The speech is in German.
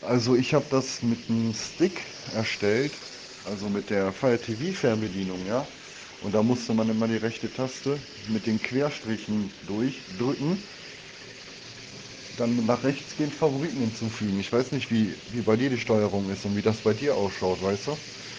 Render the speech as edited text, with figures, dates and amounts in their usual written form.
Also ich habe das mit einem Stick erstellt, also mit der Fire TV Fernbedienung, ja. Und da musste man immer die rechte Taste mit den Querstrichen durchdrücken, dann nach rechts gehen, Favoriten hinzufügen. Ich weiß nicht, wie bei dir die Steuerung ist und wie das bei dir ausschaut, weißt du?